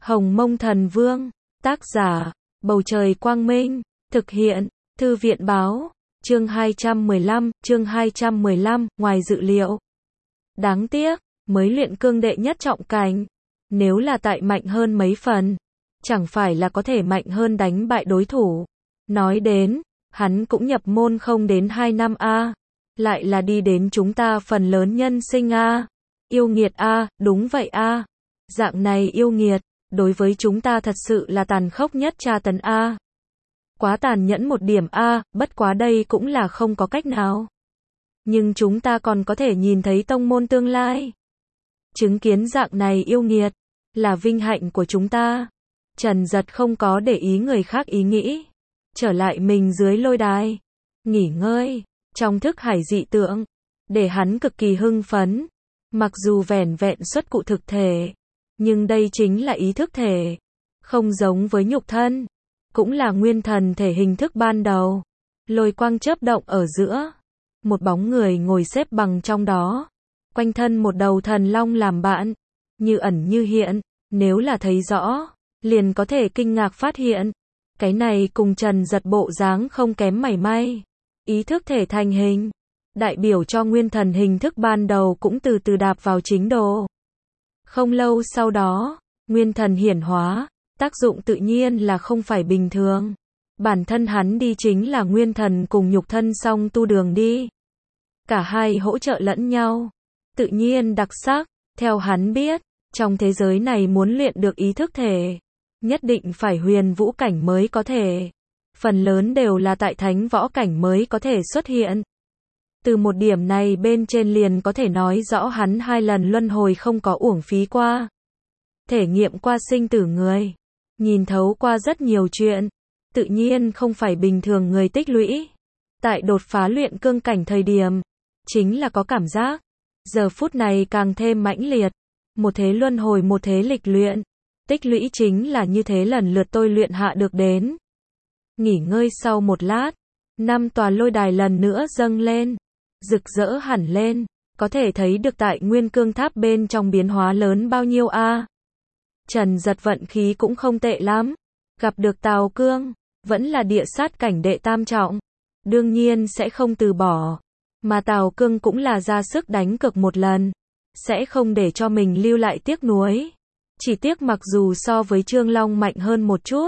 Hồng Mông Thần Vương, tác giả, Bầu Trời Quang Minh, thực hiện, Thư viện Báo, chương 215, ngoài dự liệu. Đáng tiếc, mới luyện cương đệ nhất trọng cảnh, nếu là tại mạnh hơn mấy phần, chẳng phải là có thể mạnh hơn đánh bại đối thủ. Nói đến, hắn cũng nhập môn không đến 2 năm a, lại là đi đến chúng ta phần lớn nhân sinh a. Yêu nghiệt a, đúng vậy a. Dạng này yêu nghiệt, đối với chúng ta thật sự là tàn khốc nhất tra tấn a. Quá tàn nhẫn một điểm a, bất quá đây cũng là không có cách nào. Nhưng chúng ta còn có thể nhìn thấy tông môn tương lai. Chứng kiến dạng này yêu nghiệt, là vinh hạnh của chúng ta. Trần Giật không có để ý người khác ý nghĩ. Trở lại mình dưới lôi đài. Nghỉ ngơi, trong thức hải dị tượng. Để hắn cực kỳ hưng phấn. Mặc dù vẻn vẹn xuất cụ thực thể. Nhưng đây chính là ý thức thể. Không giống với nhục thân. Cũng là nguyên thần thể hình thức ban đầu. Lôi quang chớp động ở giữa. Một bóng người ngồi xếp bằng trong đó. Quanh thân một đầu thần long làm bạn. Như ẩn như hiện. Nếu là thấy rõ, liền có thể kinh ngạc phát hiện. Cái này cùng Trần Giật bộ dáng không kém mảy may. Ý thức thể thành hình. Đại biểu cho nguyên thần hình thức ban đầu cũng từ từ đạp vào chính đồ. Không lâu sau đó, nguyên thần hiển hóa. Tác dụng tự nhiên là không phải bình thường. Bản thân hắn đi chính là nguyên thần cùng nhục thân song tu đường đi. Cả hai hỗ trợ lẫn nhau. Tự nhiên đặc sắc, theo hắn biết, trong thế giới này muốn luyện được ý thức thể, nhất định phải huyền vũ cảnh mới có thể. Phần lớn đều là tại thánh võ cảnh mới có thể xuất hiện. Từ một điểm này bên trên liền có thể nói rõ hắn 2 lần luân hồi không có uổng phí qua. Thể nghiệm qua sinh tử người. Nhìn thấu qua rất nhiều chuyện. Tự nhiên không phải bình thường người tích lũy. Tại đột phá luyện cương cảnh thời điểm, chính là có cảm giác. Giờ phút này càng thêm mãnh liệt. Một thế luân hồi một thế lịch luyện. Tích lũy chính là như thế lần lượt tôi luyện hạ được đến. Nghỉ ngơi sau một lát. 5 tòa lôi đài lần nữa dâng lên. Rực rỡ hẳn lên. Có thể thấy được tại nguyên cương tháp bên trong biến hóa lớn bao nhiêu a. Trần Giật vận khí cũng không tệ lắm. Gặp được Tào Cương. Vẫn là địa sát cảnh đệ tam trọng. Đương nhiên sẽ không từ bỏ. Mà Tào Cương cũng là ra sức đánh cược một lần. Sẽ không để cho mình lưu lại tiếc nuối. Chỉ tiếc mặc dù so với Trương Long mạnh hơn một chút.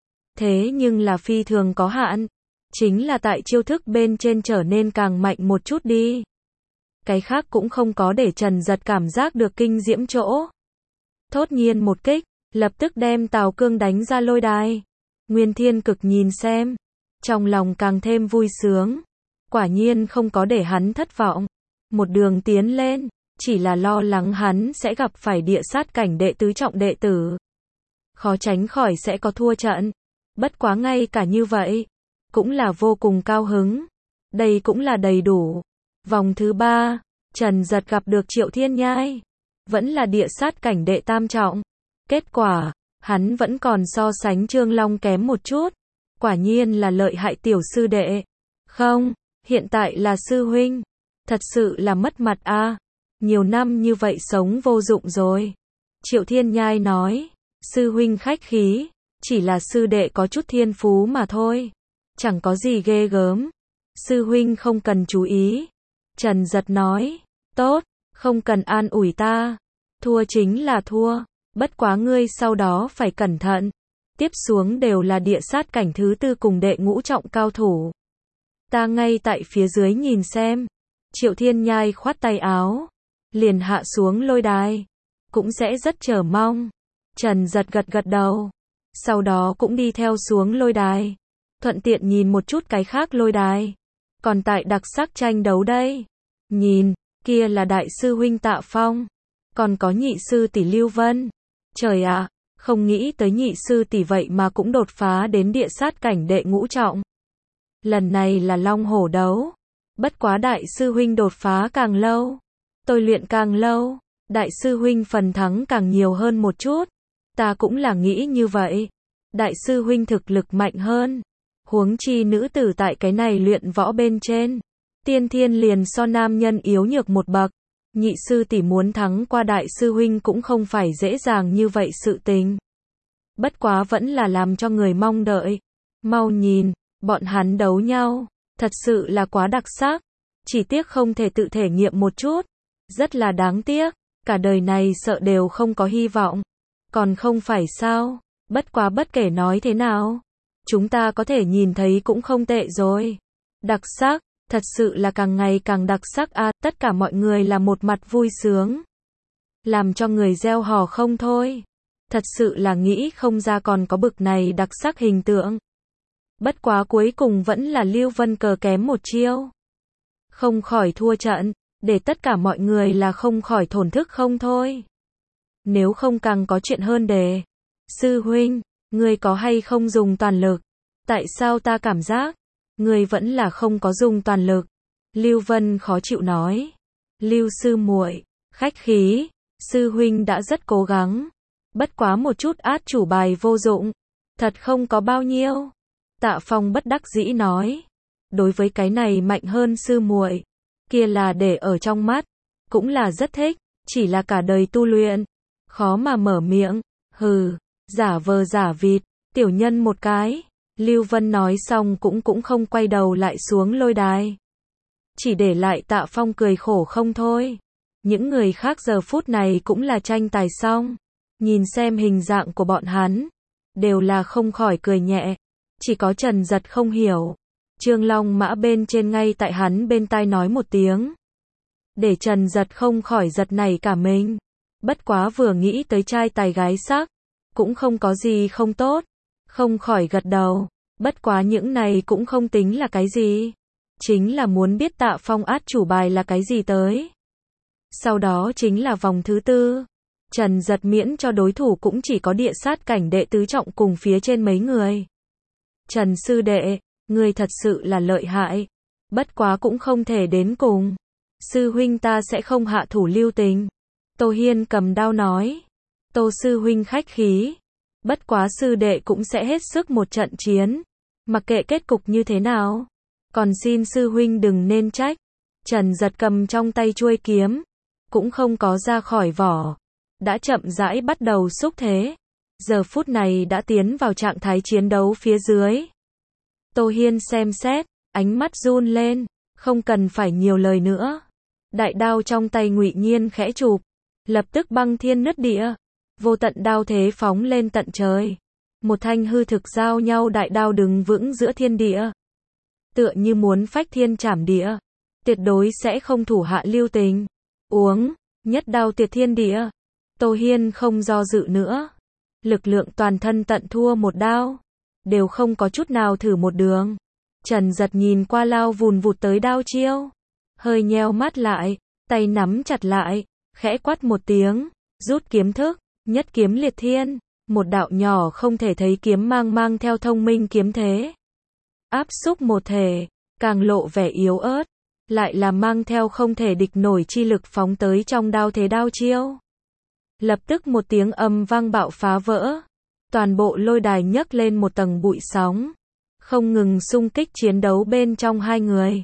Thế nhưng là phi thường có hạn. Chính là tại chiêu thức bên trên trở nên càng mạnh một chút đi. Cái khác cũng không có để Trần Giật cảm giác được kinh diễm chỗ. Thốt nhiên một kích, lập tức đem Tào Cương đánh ra lôi đài. Nguyên Thiên Cực nhìn xem. Trong lòng càng thêm vui sướng. Quả nhiên không có để hắn thất vọng. Một đường tiến lên. Chỉ là lo lắng hắn sẽ gặp phải địa sát cảnh đệ tứ trọng đệ tử. Khó tránh khỏi sẽ có thua trận. Bất quá ngay cả như vậy. Cũng là vô cùng cao hứng. Đây cũng là đầy đủ. Vòng thứ 3. Trần Giật gặp được Triệu Thiên Nhai. Vẫn là địa sát cảnh đệ tam trọng. Kết quả, hắn vẫn còn so sánh Trương Long kém một chút. Quả nhiên là lợi hại tiểu sư đệ. Không, hiện tại là sư huynh. Thật sự là mất mặt a. Nhiều năm như vậy sống vô dụng rồi. Triệu Thiên Nhai nói. Sư huynh khách khí. Chỉ là sư đệ có chút thiên phú mà thôi. Chẳng có gì ghê gớm. Sư huynh không cần chú ý. Trần Giật nói. Tốt, không cần an ủi ta. Thua chính là thua. Bất quá ngươi sau đó phải cẩn thận. Tiếp xuống đều là địa sát cảnh thứ 4 cùng đệ ngũ trọng cao thủ. Ta ngay tại phía dưới nhìn xem. Triệu Thiên Nhai khoát tay áo. Liền hạ xuống lôi đài. Cũng sẽ rất chờ mong. Trần Giật gật gật đầu. Sau đó cũng đi theo xuống lôi đài. Thuận tiện nhìn một chút cái khác lôi đài. Còn tại đặc sắc tranh đấu đây. Nhìn, kia là đại sư huynh Tạ Phong. Còn có nhị sư tỷ Lưu Vân. Trời ạ, không nghĩ tới nhị sư tỷ vậy mà cũng đột phá đến địa sát cảnh đệ ngũ trọng. Lần này là long hổ đấu. Bất quá đại sư huynh đột phá càng lâu. Tôi luyện càng lâu. Đại sư huynh phần thắng càng nhiều hơn một chút. Ta cũng là nghĩ như vậy. Đại sư huynh thực lực mạnh hơn. Huống chi nữ tử tại cái này luyện võ bên trên. Tiên thiên liền so nam nhân yếu nhược một bậc. Nhị sư tỷ muốn thắng qua đại sư huynh cũng không phải dễ dàng như vậy sự tình. bất quá vẫn là làm cho người mong đợi. Mau nhìn, bọn hắn đấu nhau, thật sự là quá đặc sắc, chỉ tiếc không thể tự thể nghiệm một chút, rất là đáng tiếc, cả đời này sợ đều không có hy vọng. Còn không phải sao, bất quá bất kể nói thế nào, chúng ta có thể nhìn thấy cũng không tệ rồi. Đặc sắc, thật sự là càng ngày càng đặc sắc a, tất cả mọi người là một mặt vui sướng, làm cho người reo hò không thôi. Thật sự là nghĩ không ra còn có bực này đặc sắc hình tượng. Bất quá cuối cùng vẫn là Lưu Vân cờ kém một chiêu, không khỏi thua trận, để tất cả mọi người là không khỏi thổn thức không thôi. Nếu không càng có chuyện hơn đề. Sư huynh, ngươi có hay không dùng toàn lực? Tại sao ta cảm giác ngươi vẫn là không có dùng toàn lực? Lưu Vân khó chịu nói. Lưu sư muội, khách khí, sư huynh đã rất cố gắng, bất quá một chút át chủ bài vô dụng, thật không có bao nhiêu. Tạ Phong bất đắc dĩ nói. Đối với cái này mạnh hơn sư muội, kia là để ở trong mắt, cũng là rất thích, chỉ là cả đời tu luyện, khó mà mở miệng. Hừ, giả vờ giả vịt, tiểu nhân một cái. Lưu Vân nói xong cũng không quay đầu lại xuống lôi đài, chỉ để lại Tạ Phong cười khổ không thôi. Những người khác giờ phút này cũng là tranh tài xong, nhìn xem hình dạng của bọn hắn, đều là không khỏi cười nhẹ. Chỉ có Trần Giật không hiểu. Trương Long Mã bên trên ngay tại hắn bên tai nói một tiếng, để Trần Giật không khỏi giật nảy cả mình. Bất quá vừa nghĩ tới trai tài gái sắc, cũng không có gì không tốt, không khỏi gật đầu. Bất quá những này cũng không tính là cái gì, chính là muốn biết Tạ Phong át chủ bài là cái gì tới. Sau đó chính là vòng thứ tư, Trần Giật miễn cho đối thủ cũng chỉ có địa sát cảnh đệ tứ trọng cùng phía trên mấy người. Trần sư đệ, ngươi thật sự là lợi hại, bất quá cũng không thể đến cùng. Sư huynh ta sẽ không hạ thủ lưu tình. Tô Hiên cầm đao nói. Tô sư huynh khách khí, bất quá sư đệ cũng sẽ hết sức một trận chiến, mặc kệ kết cục như thế nào, còn xin sư huynh đừng nên trách. Trần Giật cầm trong tay chuôi kiếm, cũng không có ra khỏi vỏ, đã chậm rãi bắt đầu xúc thế. Giờ phút này đã tiến vào trạng thái chiến đấu phía dưới. Tô Hiên xem xét, ánh mắt run lên, không cần phải nhiều lời nữa. Đại đao trong tay Ngụy Nhiên khẽ chụp, lập tức băng thiên nứt địa, vô tận đao thế phóng lên tận trời. Một thanh hư thực giao nhau đại đao đứng vững giữa thiên địa, tựa như muốn phách thiên trảm địa, tuyệt đối sẽ không thủ hạ lưu tình. Uống, nhất đao tiệt thiên địa. Tô Hiên không do dự nữa, lực lượng toàn thân tận thua một đao, đều không có chút nào thử một đường. Trần Giật nhìn qua lao vùn vụt tới đao chiêu, hơi nheo mắt lại, tay nắm chặt lại, khẽ quát một tiếng, rút kiếm thức, nhất kiếm liệt thiên, một đạo nhỏ không thể thấy kiếm mang theo thông minh kiếm thế, áp xúc một thể, càng lộ vẻ yếu ớt, lại là mang theo không thể địch nổi chi lực phóng tới trong đao thế đao chiêu. Lập tức một tiếng âm vang bạo phá vỡ, toàn bộ lôi đài nhấc lên một tầng bụi sóng, không ngừng xung kích chiến đấu bên trong hai người.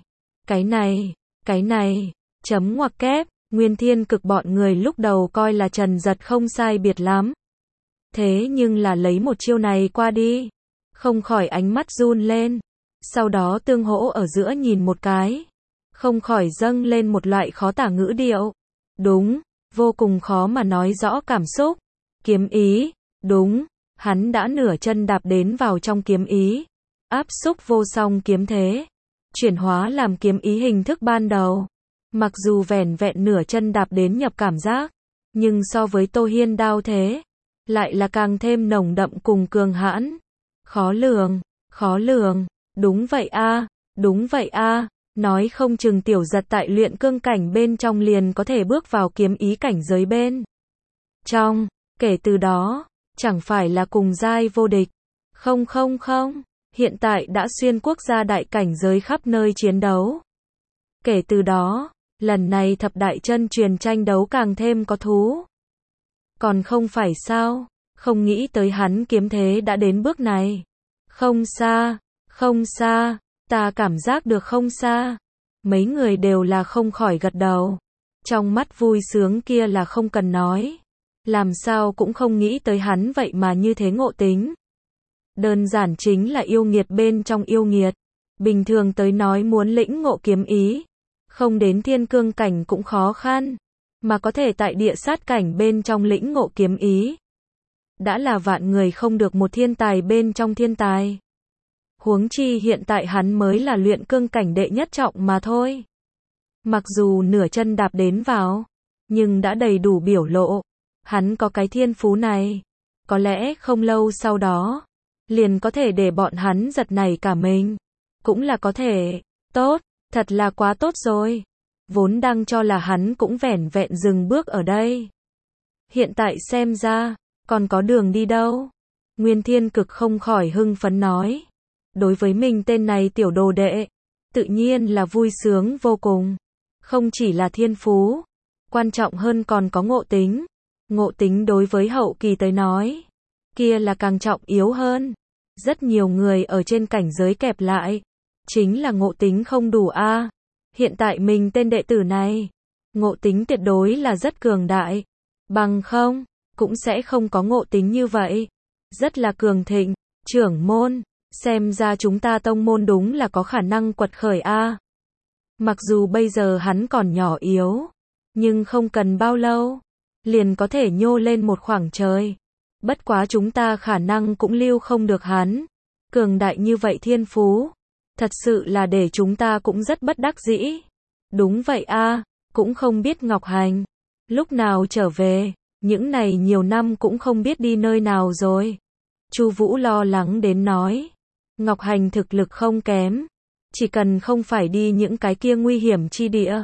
Cái này, chấm ngoặc kép, Nguyên Thiên Cực bọn người lúc đầu coi là Trần Giật không sai biệt lắm. Thế nhưng là lấy một chiêu này qua đi, không khỏi ánh mắt run lên, sau đó tương hỗ ở giữa nhìn một cái, không khỏi dâng lên một loại khó tả ngữ điệu. Đúng, vô cùng khó mà nói rõ cảm xúc. Kiếm ý, đúng, hắn đã nửa chân đạp đến vào trong kiếm ý, áp xúc vô song kiếm thế, chuyển hóa làm kiếm ý hình thức ban đầu. Mặc dù vẻn vẹn nửa chân đạp đến nhập cảm giác, nhưng so với Tô Hiên đao thế, lại là càng thêm nồng đậm cùng cường hãn. Khó lường, đúng vậy a, nói không chừng Tiểu Giật tại luyện cương cảnh bên trong liền có thể bước vào kiếm ý cảnh giới bên trong, kể từ đó, chẳng phải là cùng giai vô địch. Không, hiện tại đã xuyên quốc gia đại cảnh giới khắp nơi chiến đấu. Kể từ đó, lần này thập đại chân truyền tranh đấu càng thêm có thú. Còn không phải sao, không nghĩ tới hắn kiếm thế đã đến bước này. Không xa, ta cảm giác được không xa. Mấy người đều là không khỏi gật đầu. Trong mắt vui sướng kia là không cần nói. Làm sao cũng không nghĩ tới hắn vậy mà như thế ngộ tính. Đơn giản chính là yêu nghiệt bên trong yêu nghiệt. Bình thường tới nói muốn lĩnh ngộ kiếm ý, không đến thiên cương cảnh cũng khó khăn, mà có thể tại địa sát cảnh bên trong lĩnh ngộ kiếm ý. Đã là vạn người không được một thiên tài bên trong thiên tài. Huống chi hiện tại hắn mới là luyện cương cảnh đệ nhất trọng mà thôi. Mặc dù nửa chân đạp đến vào, nhưng đã đầy đủ biểu lộ. Hắn có cái thiên phú này. Có lẽ không lâu sau đó, liền có thể để bọn hắn giật nảy cả mình. Cũng là có thể. Tốt, thật là quá tốt rồi. Vốn đang cho là hắn cũng vẻn vẹn dừng bước ở đây. Hiện tại xem ra, còn có đường đi đâu. Nguyên Thiên Cực không khỏi hưng phấn nói. Đối với mình tên này tiểu đồ đệ, tự nhiên là vui sướng vô cùng. Không chỉ là thiên phú, quan trọng hơn còn có ngộ tính. Ngộ tính đối với hậu kỳ tới nói, kia là càng trọng yếu hơn. Rất nhiều người ở trên cảnh giới kẹp lại, chính là ngộ tính không đủ a. Hiện tại mình tên đệ tử này, ngộ tính tuyệt đối là rất cường đại. Bằng không, cũng sẽ không có ngộ tính như vậy. Rất là cường thịnh, trưởng môn, xem ra chúng ta tông môn đúng là có khả năng quật khởi a. Mặc dù bây giờ hắn còn nhỏ yếu, nhưng không cần bao lâu, liền có thể nhô lên một khoảng trời. Bất quá chúng ta khả năng cũng lưu không được hắn. Cường đại như vậy thiên phú, thật sự là để chúng ta cũng rất bất đắc dĩ. Đúng vậy a, cũng không biết Ngọc Hành lúc nào trở về, những này nhiều năm cũng không biết đi nơi nào rồi. Chu Vũ lo lắng đến nói, Ngọc Hành thực lực không kém, chỉ cần không phải đi những cái kia nguy hiểm chi địa,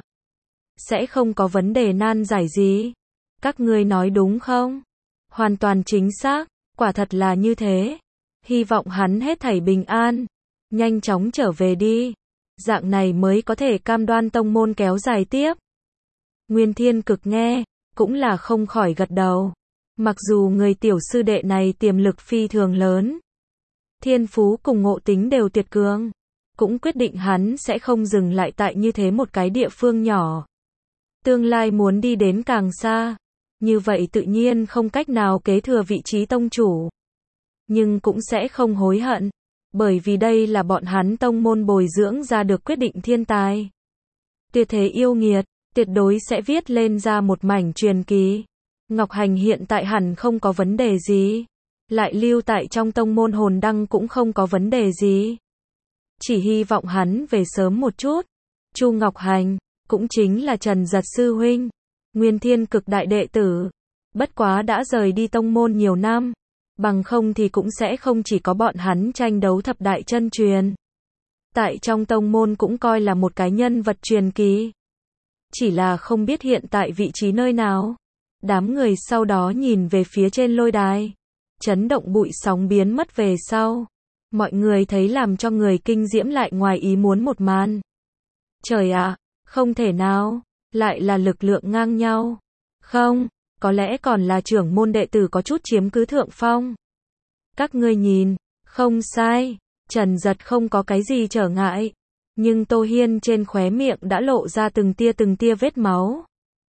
sẽ không có vấn đề nan giải gì. Các ngươi nói đúng không? Hoàn toàn chính xác, quả thật là như thế. Hy vọng hắn hết thảy bình an, nhanh chóng trở về đi. Dạng này mới có thể cam đoan tông môn kéo dài tiếp. Nguyên Thiên Cực nghe, cũng là không khỏi gật đầu. Mặc dù người tiểu sư đệ này tiềm lực phi thường lớn, thiên phú cùng ngộ tính đều tuyệt cường, cũng quyết định hắn sẽ không dừng lại tại như thế một cái địa phương nhỏ. Tương lai muốn đi đến càng xa, như vậy tự nhiên không cách nào kế thừa vị trí tông chủ. Nhưng cũng sẽ không hối hận, bởi vì đây là bọn hắn tông môn bồi dưỡng ra được quyết định thiên tài. Tuyệt thế yêu nghiệt, tuyệt đối sẽ viết lên ra một mảnh truyền kỳ. Ngọc Hành hiện tại hẳn không có vấn đề gì. Lại lưu tại trong tông môn hồn đăng cũng không có vấn đề gì. Chỉ hy vọng hắn về sớm một chút. Chu Ngọc Hành, cũng chính là Trần Giật sư huynh, Nguyên Thiên Cực đại đệ tử. Bất quá đã rời đi tông môn nhiều năm. Bằng không thì cũng sẽ không chỉ có bọn hắn tranh đấu thập đại chân truyền. Tại trong tông môn cũng coi là một cái nhân vật truyền kỳ. Chỉ là không biết hiện tại vị trí nơi nào. Đám người sau đó nhìn về phía trên lôi đài. Chấn động bụi sóng biến mất về sau. Mọi người thấy làm cho người kinh diễm lại ngoài ý muốn một màn. Trời ạ, không thể nào, lại là lực lượng ngang nhau. Không, có lẽ còn là trưởng môn đệ tử có chút chiếm cứ thượng phong. Các ngươi nhìn, không sai, Trần Giật không có cái gì trở ngại. Nhưng Tô Hiên trên khóe miệng đã lộ ra từng tia vết máu.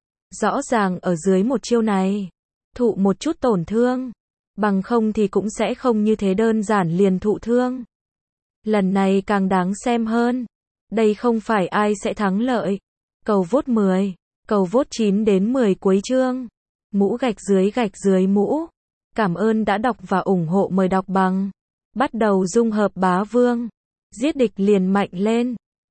Rõ ràng ở dưới một chiêu này, thụ một chút tổn thương. Bằng không thì cũng sẽ không như thế đơn giản liền thụ thương. Lần này càng đáng xem hơn. Đây không phải ai sẽ thắng lợi. Cầu vote 10, cầu vote 9 đến 10 cuối chương. Mũ gạch dưới mũ. Cảm ơn đã đọc và ủng hộ, mời đọc bằng. Bắt đầu dung hợp bá vương. Giết địch liền mạnh lên.